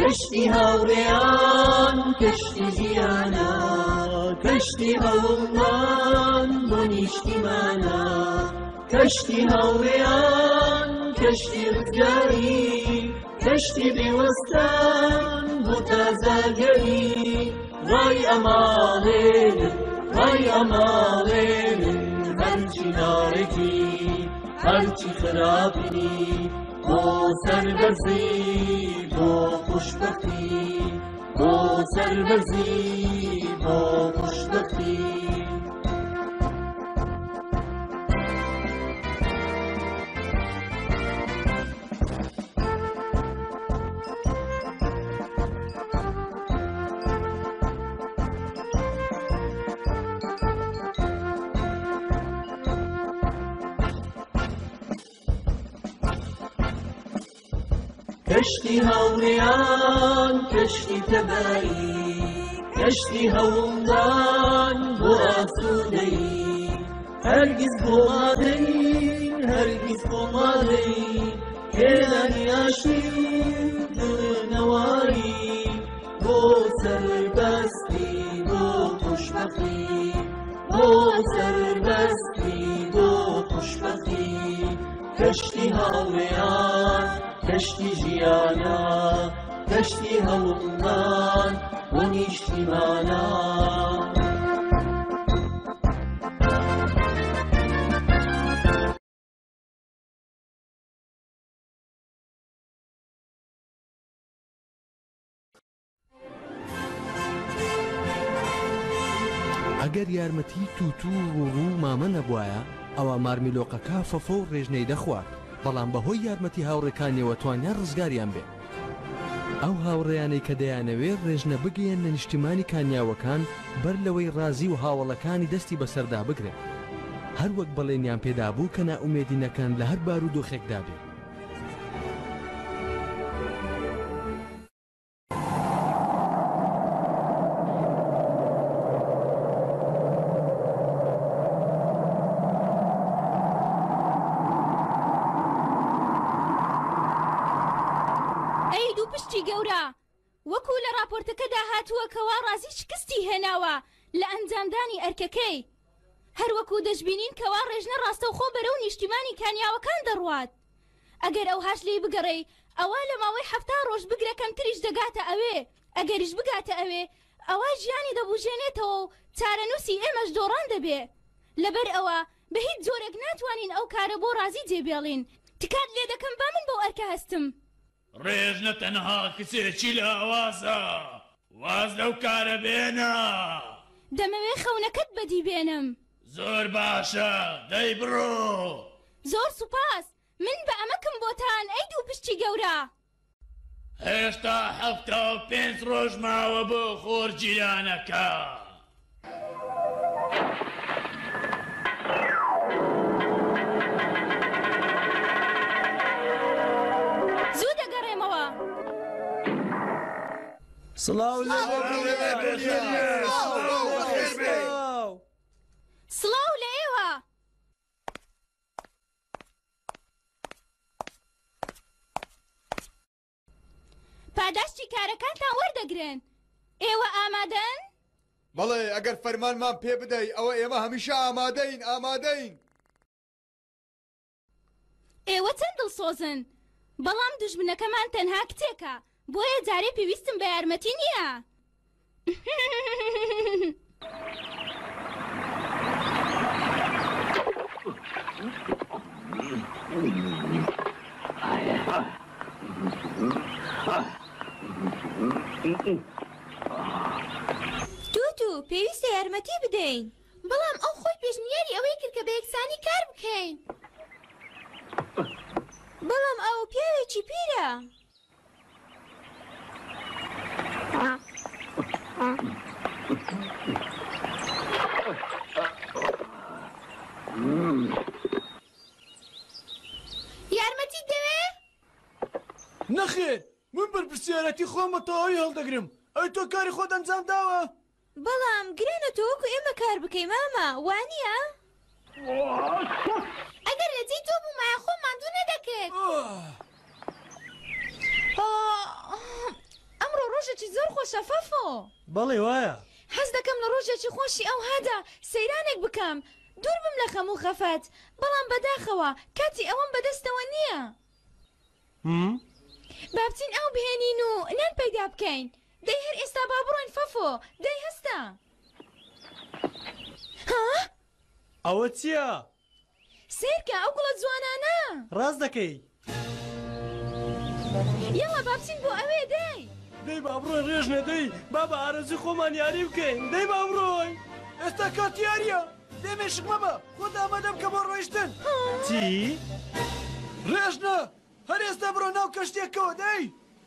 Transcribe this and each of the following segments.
کەشتی هاوڕێیان کەشتی ژیانە کەشتی هەوڵمان بۆ نیشتیمانە کەشتی هاوڕێیان کەشتی ڕزگاری کەشتی بێوەستان بۆ تازاگەری ڕای ئەماڵێنن ڕای ئەماڵێنن هەرچی ناڕێکی هەرچی خراپی بۆ سەربەرزی بۆ خوشبەختی بۆ سەربەرزی بۆ خوشبەختی کەشتی هاوڕێیان کەشتی تەبایی کەشتی هەوڵدان بۆ ئاسوودەی هەرگیز بۆ مادەین هەرگیز بۆ مادەین هێنانی ئاشتی دڵنەواری بۆ سەربەستی بۆ خوشبەختی بۆ سەربەستی بۆ خوشبەختی کەشتی هاوڕێیان کەشتی ژیانە کەشتی هەوڵمان بۆ نیشتیمانە ئەگەر یارمەتی تووتو ڕوو مامە نەبوایە ئەوە مارمیلۆقەکە فەفە و ڕێژنەی دەخوارد بەڵام بەهۆی یارمەتی هاوڕێکانیەوە توانیان ڕزگاریان بێ ئەو هاوڕێیانەی کە دەیانەوێت ڕێژنە بگەیەنە نیشتیمانی کانیاوەکان بەر لەوەی ڕازی و هاوڵەکانی دەستی بەسەردا بگرێت هەر وەک بەڵێنیان پێدا بوو کە نائومێدینەکان لە هەر بارودۆخێکدا بێ وەکو لە راپۆرتەکەدا هاتووە کەوا ڕازی شکستی هێناوە لە ئەنجامدانی ئەرکەکەی هەروەکو دەشبینین کەوا ڕێژنە ڕاستەوخۆ بەرەو نیشتیمانی کانیاوەکان دەڕوات ئەگەر ئەو هاش لێی بگەڕێی ئەوە لە ماوەی 7 ڕۆژ بگرە کەمتریش دەگاتە ئەوێ ئەگەریش بگاتە ئەوێ ئەوە ژیانی دەبوژێنێتەوە و چارەنووسی ئێمەش دۆڕان دەبێ لەبەر ئەوە بە هیچ جۆرێک ناتوانین ئەو کارە بۆ ڕازی جێبێڵین تکات لێ دەکەم با من بەو ئەرکە هەستم ڕێژنە تەنها کچێکی لە ئاوازە واز لەو کارە بێنە دەمەوێ خەونەکەت بەدی بێنم زۆر باشە دەی بڕۆ زۆر سوپاس من بە ئەمەکم بۆتان ئەی دوو پشتی گەورە هێشتا 75 ڕۆژ ماوە بۆ خۆرگیرانەکە سڵاو سڵاو لە ئێوە پاداشتی کارەکانتان وەردەگرن ئێوە ئامادەن؟ بەڵێ ئەگەر فەرمانمان پێ بدەی ئەوە ئێمە هەمیشە ئامادەین ئامادەین ئێوە چەند دڵسۆزن بەڵام دوژمنەکەمان تەنها کتێکە بۆیە جارێ پێویستم بە یارمەتی نییە تووتو پێویستە یارمەتی بدەین بەڵام ئەو خۆی پێشنیاری ئەوەی کرد کە بە یەکسانی کار بکەین بەڵام ئەو پیاوێکی پیرە یارمەتی دەوێ؟ نەخێر من بەرپرسیارەتی خۆمە تەواوی هەڵدەگرم ئەی تۆ کاری خۆت ئەنجام داوە بەڵام گرێنە تۆ وەکو ئێمە کار بکەی مامە وانییە؟ ئەگەر لە جێی تۆ بوومایە خۆمان دوو نەدەکرد ڕۆژێکی زۆر خۆشە فەفۆ. بەڵێ وایە. حەز دەکەم لە ڕۆژێکی خۆشی ئەو هەدا سەیرانێک بکەم. دوور بم لە خەم و خەفەت، بەڵام بەداخەوە کاتی ئەوەم بەدەستەوە نییە. با بچین ئەو بهێنین و نان پەیدا بکەین. دەی هەر ئێستا با بڕۆین فەفۆ، دەی هەستا. ها؟ ئەوە چییە؟ سیرکە ئەو گوڵە جوانانە. ڕاست دەکەی. یەڵا با بچین بۆ ئەوێ دەی. دەی با بڕۆین ڕێژ نەدەی، با بە ئارەزوی خۆمان یاری بکەین. دەی با بڕۆین. ئێستا کات یاریە. دەمێشک مەبە، خۆت ئامادەم کە بۆ ڕۆیشتن. چی؟ ڕێژنە، هەر ئێستا بڕۆ ناو کەشتێکەوە دەی.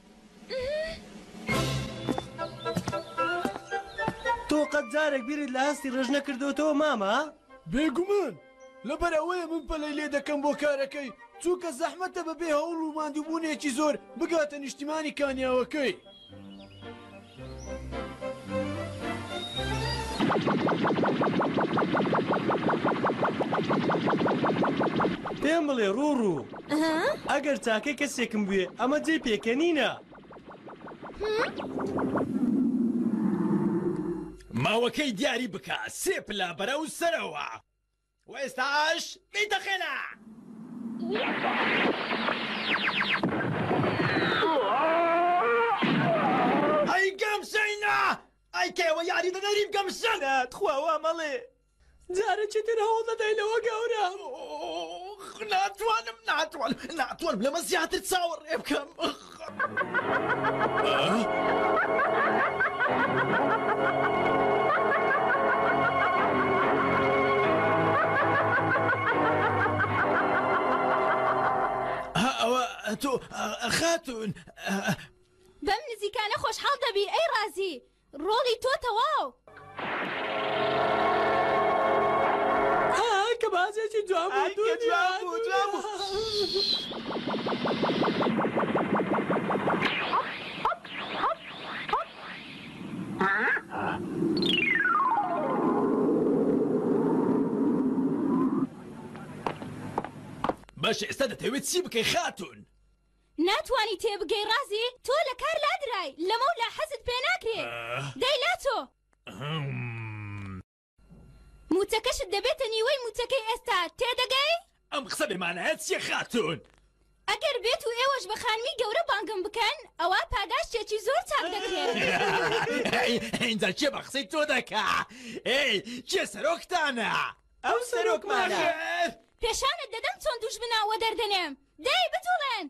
تۆ قەت جارێک بیرت لە هەستی ڕێژ نەکردوتەوە مامە؟ بێگومان، لەبەر ئەوەیە من پەلەی لێ دەکەم بۆ کارەکەی، چووکە زەحمەتە بەبێ هەوڵ و ماندووبوونێکی زۆر بگاتە نیشتیمانی کانیاوەکەی. پێم بڵێ ڕووڕوو، ئەگەر چاکەی کەسێکم بوێ ئەمە جێ پێکەنینە. ماوەکەی دیاری بکە، سێ پلا بەرەو سەرەوە. و ئێستاش بیتەخێنە. ئەی گەمسەینە! ئەی کێوە یاری دەدەریم گەمسەنە تخواوە مەڵێ. جارێکی تر هەوڵ دەدەی لەوە گەورە. ناتوانم لەمە زیاتر چاوەڕێ بکەم. تۆ خاتون بەم نزیکانە خۆشحاڵ دەبی ئەی ڕازی، ڕۆڵی تۆ تەواو. کە بازێکی جوان بوو. باش ئێستا دەتەوێت چی بکەی خاتون؟ ناتوانی تێبگەی ڕازی، تۆ لە کار لادرای، لەمە و لا حەزت پێ ناکرێ. دەی لاتۆ موچەکەشت دەبێتە نیوەی موچەکەی ئێستا، تێدەگەی؟ ئەم قسە بێمانایە چیە خاتون؟ ئەگەر بێت و ئێوەش بە خانمی گەورە بانگم بکەن، ئەوە پاداشتێکی زۆر چاک دەکرێت. اینجا چێ بە قسەی تۆ دەکا؟ ئێی چێ سەرۆکتانە؟ ئەو سەرۆکمانە. پێشانت دەدەم چۆن دوژمناوە دەردەنێم. دەی بتوڵێن.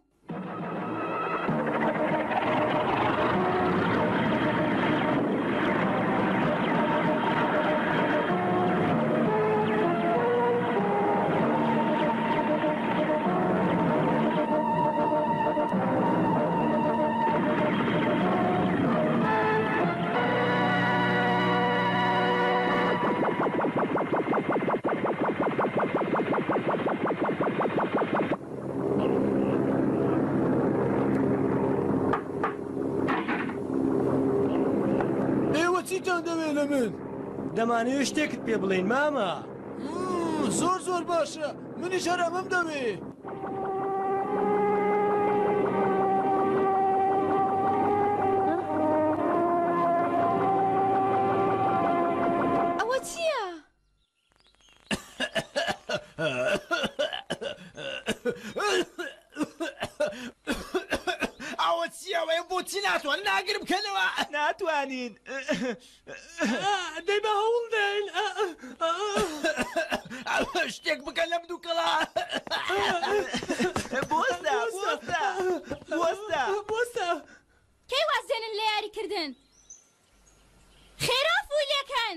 دەمانەوێت شتێکت پێ بڵێین مامە. زۆر باشە، منیش هەر ئەمەم دەوێ. ئەوە چییە؟ ئەوە چیەوەی بۆچی ناتوانین ناگر بکەنەوە؟ ناتوانین. دەی بە هەوڵ دەین. شتێک بکەن لەم دوو کەڵا. بۆستە. کەی وازێنن لە یاریکردن؟ خێرا فوولەکەن.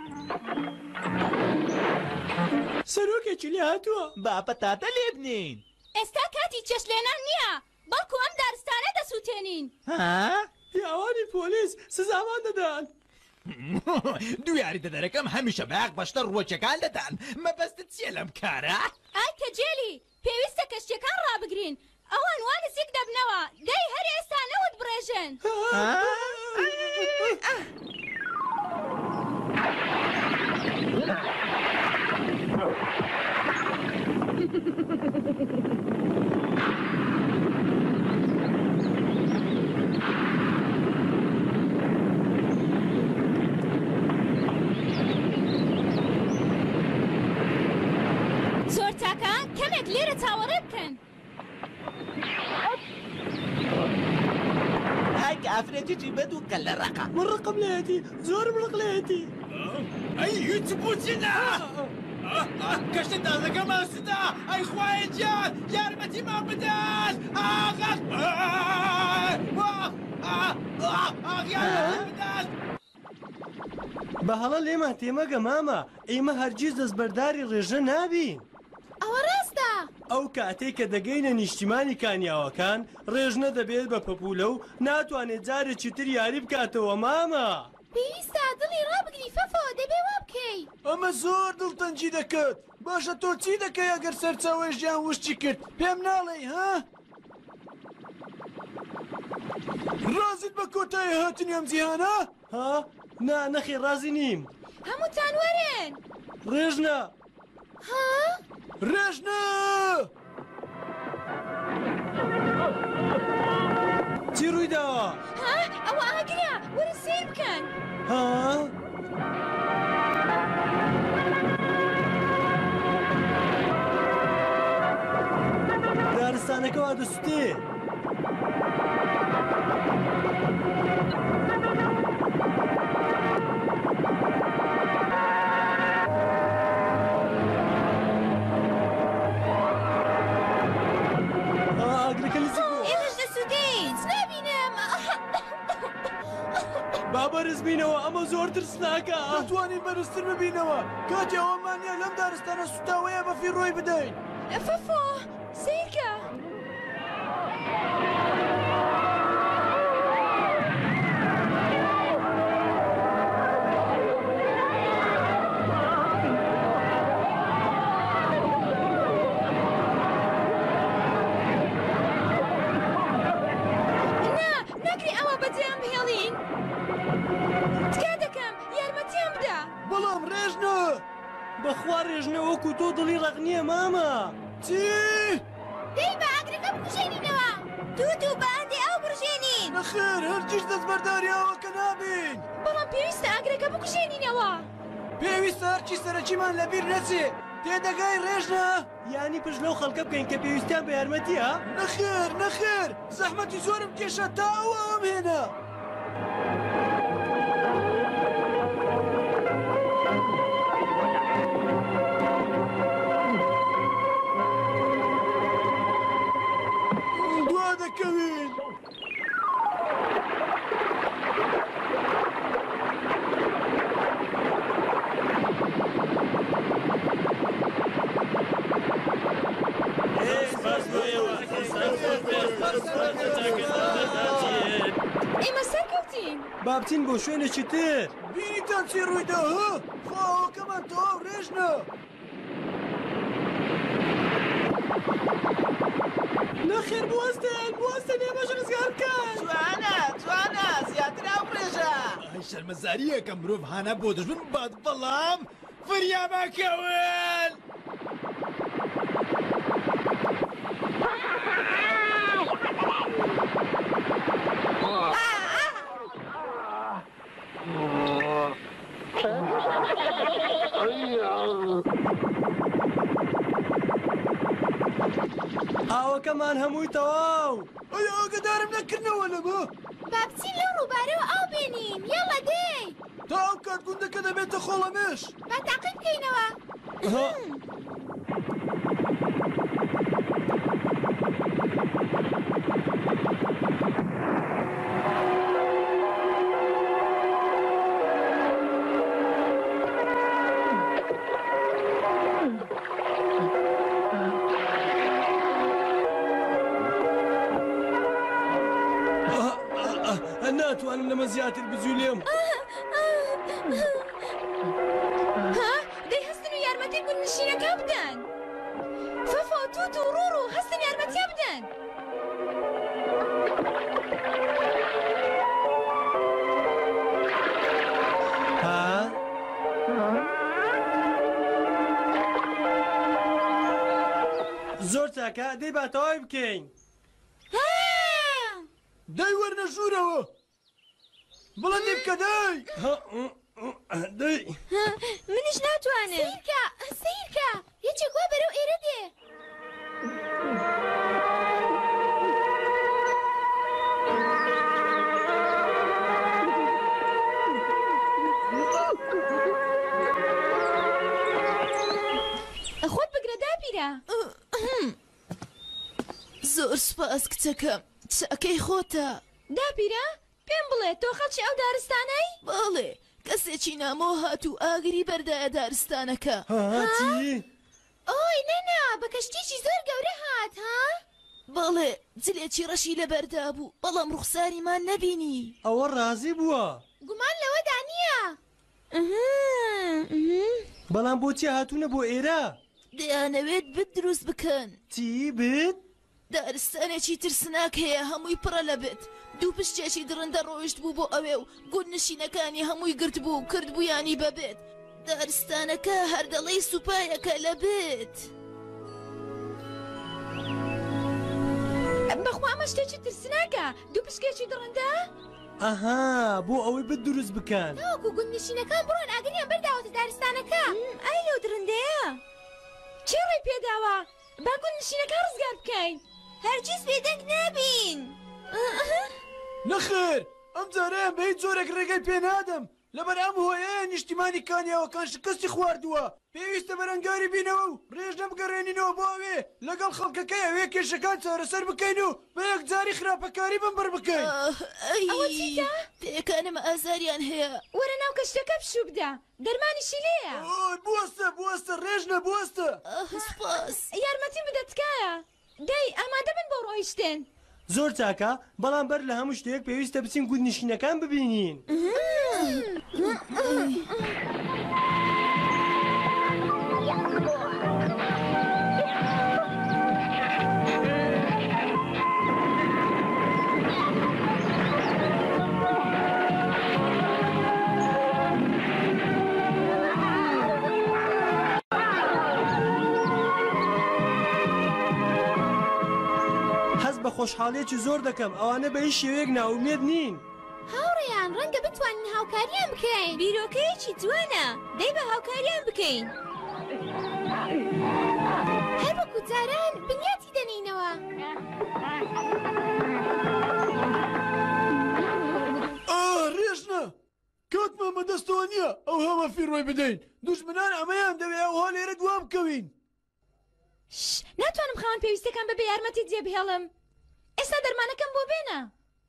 سەرۆکێکی لێ هاتووە. با پەتاتە لێ بنین. ئێستا کاتی چێشلێنان نییە، بەڵکو ئەم دارستانە دەسووتێنین. پیاوانی پۆلیس سزامان دەدان. دویاری دەدەرەکەم هەمیشە بەیاق بەشتە ڕووەکەکان دەدان. مەبەستت چیە لەم کارە؟ ئای کە جێلی پێویستە کەشتەکان ڕابگرین، ئەوان وا نزیک دەبنەوە. دەی هەر ئێستا نەوت بڕێژن. چاوەڕێ بکەن. هاي ئافرەتێکی بەد و کە لە ڕقە. من ڕقم لێتی زۆرم ڕق لێتی. ئەی هیچ بووچینە کەشتە تازەکە ماسوودا ئەی خوایە گیان یارمەتیمان بدەن بە هەڵە لێمان تێمەگە مامە ئێمە هەرگیز دەستبەرداری ڕێژە نابین. ئەوە ڕاستە. ئەو کاتێک کە دەگەینە نیشتیمانی کانیاوەکان ڕێژنە دەبێت بە پەپولە و ناتوانێت جارێکی تر یاری بکاتەوە مامە. پێویستە دڵی ڕابگری فەفەوە دەبێ وا بکەی. ئەمە زۆر دڵتەنجی دەکات. باشە تۆ چی دەکەی ئەگەر سەرچاوی ژیان وشتی کرد پێم ناڵێی ها؟ ڕازت بە کۆتایی هاتنی ئەم جیهانە؟ ها؟ نا نەخێ ڕازی نیم. هەمووتان وەرن. ڕێژنە. ها؟ ڕێژنە! چی ڕووی داوە؟ ها؟ ئەوە ئاگرە وەرە سیر بکەن. ها؟ دارستانەکە وا دەسووتێ. بابەرز بینەوە ئەمە زۆر ترسناکە. دەتوانین بەرزتر ببینەوە کاتی ئەوەمانە لەم دارستانە سوتاوەیە بەفی ڕۆی بدەین. فەفۆ سیرکە. بەخوا ڕێژنە وەکو تۆ دڵی ڕق نییە مامە. چی؟ دەی بە ئاگرەکە بکوژێنینەوە. توت و بەئەندێ ئەو بڕژێنین. نەخێر هەرگیز دەستبەرداری ئەوەکە نابین. بەڵام پێویستە ئاگرەکە بکوژێنینەوە. پێویستە هەرچی سەرەکیمان لەبیر نەچێ. تێدەگای ڕێژنە؟ یانی پشت لەو خەڵکە بکەین کە پێویستیان بە یارمەتیە؟ نەخێر نەخێر زەحمەتی زۆرم کێشە تا ئەوەم هێنا. دوا دەکەوین. ئێمە سەرکەوتین. با بچین بۆ شوێنێکی تر. بینیتان چی ڕوویدا ها؟ خواوەکەمان تەواو ڕێژنە. نەخێر بوەستن بوەستن ئێمەش ڕزگار بکەن. جوانە جوانە زیاتر ئەو ڕێژە. ئەی شەرمەزاریە کە مرۆڤ هانە بۆ دژمن بات بەڵام فریابەکەون. ئاوەکەمان هەمووی تەواو. ئەی ئاگدارم نەکردنەوە لەمە. با بچین لەو ڕووبارەوە ئاو بێنین. یاڵە دێ. تا ئەو کات گوندەکە دەبێتە خۆڵەمێش. با تاقیب بکەینەوە. ناتوانم لەمە زیاتر بجوولێم. ها؟ دەی هەستن و یارمەتی گوند نشینەکە بدەن. فەفۆ توت و ڕوڕ و هەستن یارمەتیە بدەن. ها؟ زۆر چاکە دەی با تەواوی بکەین. دەی وەرنە ژوورەوە. بڵندی بکە دەی. دەی. منیش ناتوانم. سیرکە سیرکە یەکێک وا بەرەو ئێرە دێ. خۆت بگرە دابیرە. زۆر سپاس کچەکەم، چاکەی خۆتە. دابیرە پێم بڵێ تۆ خەڵکی ئەو دارستانەی؟ باڵێ کەسێکی نامۆ هاتوو ئاگری بەردایە دارستانەکە. هاتی ئۆی نەنا بە کەشتێکی زۆر گەورە هات ها؟ باڵێ جلێکی ڕەشی لەبەردا بوو بەڵام ڕوخساریمان نەبینی. ئەوە ڕازی بووە گومان لەوەدا نییە. بەڵام بۆچی هاتوونە بۆ ئێرە؟ دەیانەوێت بت دروست بکەن. چی بت؟ دارستانێکی ترسناک هەیە هەمووی پڕە لە بێت. دوو پشتێکی درندە ڕۆیشت بوو بۆ ئەوێ و گوون نشینەکانی هەمووی گرت بوو کرد بوویانی بەبێت. دارستانەکە هەردەڵی سوپایەکە لە بێت. بەخوا ئەمە شتێکی ترسناکە دوو پشکێکی درندە؟ ئەها بۆ ئەوەی بت دروست بکەن. تاوەکو گوون نشینەکان بڕۆن ئاگریان بەرداوەتە دارستانەکە. ئای لەو درندەیە چێ ڕێی پێداوە؟ با گوون نشینەکان ڕزگار بکەین. هەرگیز بێدەنگ نابین. نەخێر ئەم جارەیان بە هیچ جۆرێک ڕێگەی پێ نادەم لەبەر ئەم هۆیەیە نیشتیمانی کانیاوەکان شکستی خواردووە. پێویستە بەرەنگاری بینەوە و ڕێژ نەبگەڕێنینەوە بۆ ئەوێ لەگەڵ خەڵکەکەی ئەوێ کێشەکان چارەسەر بکەین و بە یەکجاری خراپەکاری بمبەر بکەین. ئەوە چیتە؟ پێکانم ئازاریان هەیە. وەرە ناو کەشتەکە بشوو بدە دەرمانیشی لێیە. بوەستە ڕێژنە بوەستە. سپاس. یارمەتی بدە تکایە. دەی ئامادە بن بۆ ڕۆیشتن. زۆر چاکە بەڵام بەر لە هەموو شتێک پێویستە بچین گوون نشینەکان ببینین. بە خۆشحاڵێکی زۆر دەکەم ئەوانە بە هیچ شێوەیەک ناومێد نین. هاوڕێیان ڕەنگە بتوانین هاوکاریان بکەین. بیرۆکەیەکی جوانە دەی بە هاوکاریان بکەین. هەر وەکو جاران بنیاتی دەنینەوە. ڕێژنە کاتمان بەدەستەوە نییە ئەو هەمە فیڕۆی بدەین. دوژمنان ئەمەیان دەوێت ئەوها لێرە دوام بکەوین. ناتوانم خاوەن پێویستەکان بەبێ یارمەتی جێبهێڵم. ئێستا دەرمانەکەم بۆ بێنە.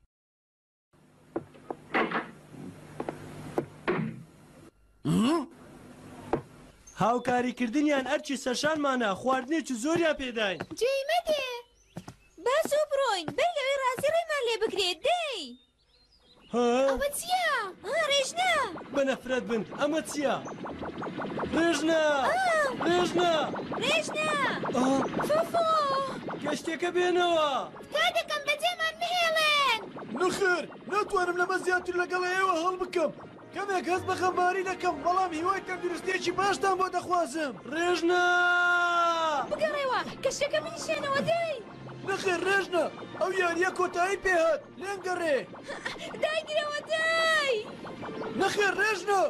هاوکاریکردنیان ئەرچی سەرشانمانە خواردنێکی زۆریان پێداین. گوێی مەدێ با زوو بڕۆین بەر لەوەی ڕازی ڕێمان لێ بکرێت دەی. ئەوە چییە؟ ڕێژنە بە نەفرەت بن ئەمە چییە؟ ڕێژنە ڕێژنە ڕێژنە فۆفۆ گەشتێکە بێنەوە. تا دەکەم بەجێمان بهێڵێن. نەخێر ناتوانم لەمە زیاتر لەگەڵ ئێوە هەڵ بکەم. کەمێک هەست بە خەمباری دەکەم بەڵام هیوای تەندروستێکی باشتان بۆ دەخوازم. ڕێژنە بگەڕێوە کەشتەکە بنیشێنەوە دەی. نەخێر ڕێژنە ئەو یاریە کۆتایی پێهات لێن گەڕێ. داگیرەوە دەی. نەخێر ڕێژنە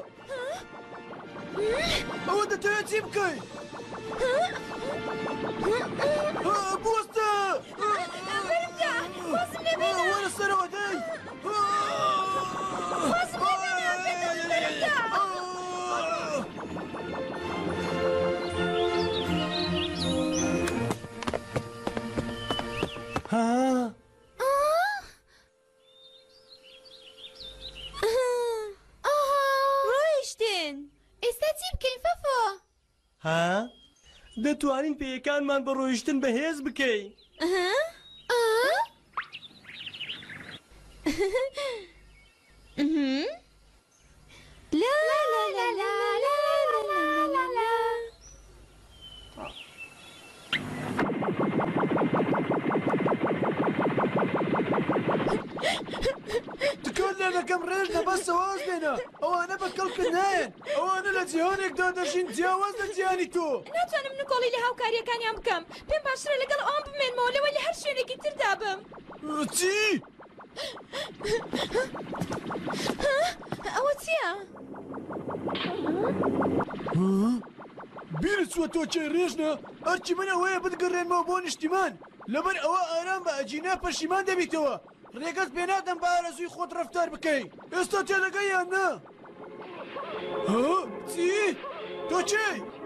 ئەوە دەتەوێت چی بکەیت؟ بوەستە بەرمدا وازم لێ بێنە. وەرە سەرەوە دەی. وازم لێ بێنە بەرمدا. ڕۆیشتن ئێستا چی بکەین فەفۆ؟ دەتوانین پێیەکانمان بە ڕۆیشتن بەهێز بکەین. لا لا لا لا لا لا لا. تکۆن لێ دەکەم ڕێژنە بەسە واز بێنە ئەوانە بە کەڵکردنایەن ئەوانە لە جیهانێکدا دەژین جیاواز لە جیهانی تۆ. ناتوانم نکۆڵی لە هاوکاریەکانیان بکەم. پێم باشترە لەگەڵ ئەوان بمێنمەوە لەوەی لە هەر شوێنێکی تردا بم. چی؟ ئەوە چییە؟ بیرت چوە تۆ چێ ڕێژنە ئەرچی من ئەوەیە بتگەڕێنمەوە بۆ نیشتیمان لەبەر ئەوە ئارام بە ئەجینا پەشیمان دەبیتەوە ڕێگەت پێ نادەم بە ئارەزووی خۆت ڕەفتار بکەی ئێستا تێلەگەی یان نا چی؟ تۆ چی؟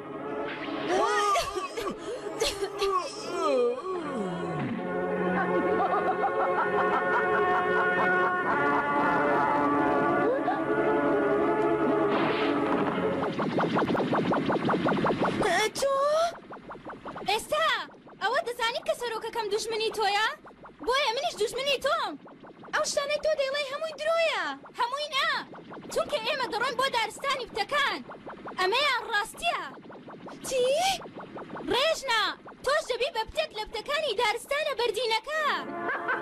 ئێستا ئەوە دەزانیت کە سەرۆکەکەم دوژمنی تۆیە؟ بۆیە منیش دوژمنی تۆم. ئەو شتانەی تۆ دەیڵێ هەمووی درۆیە. هەمووی نا، چونکە ئێمە دەڕۆین بۆ دارستانی بتەکان. ئەمەیان ڕاستیە. چی؟ ڕێژنا، تۆش دەبی بە پتێک لە بتەکانی دارستانە بەردینەکە.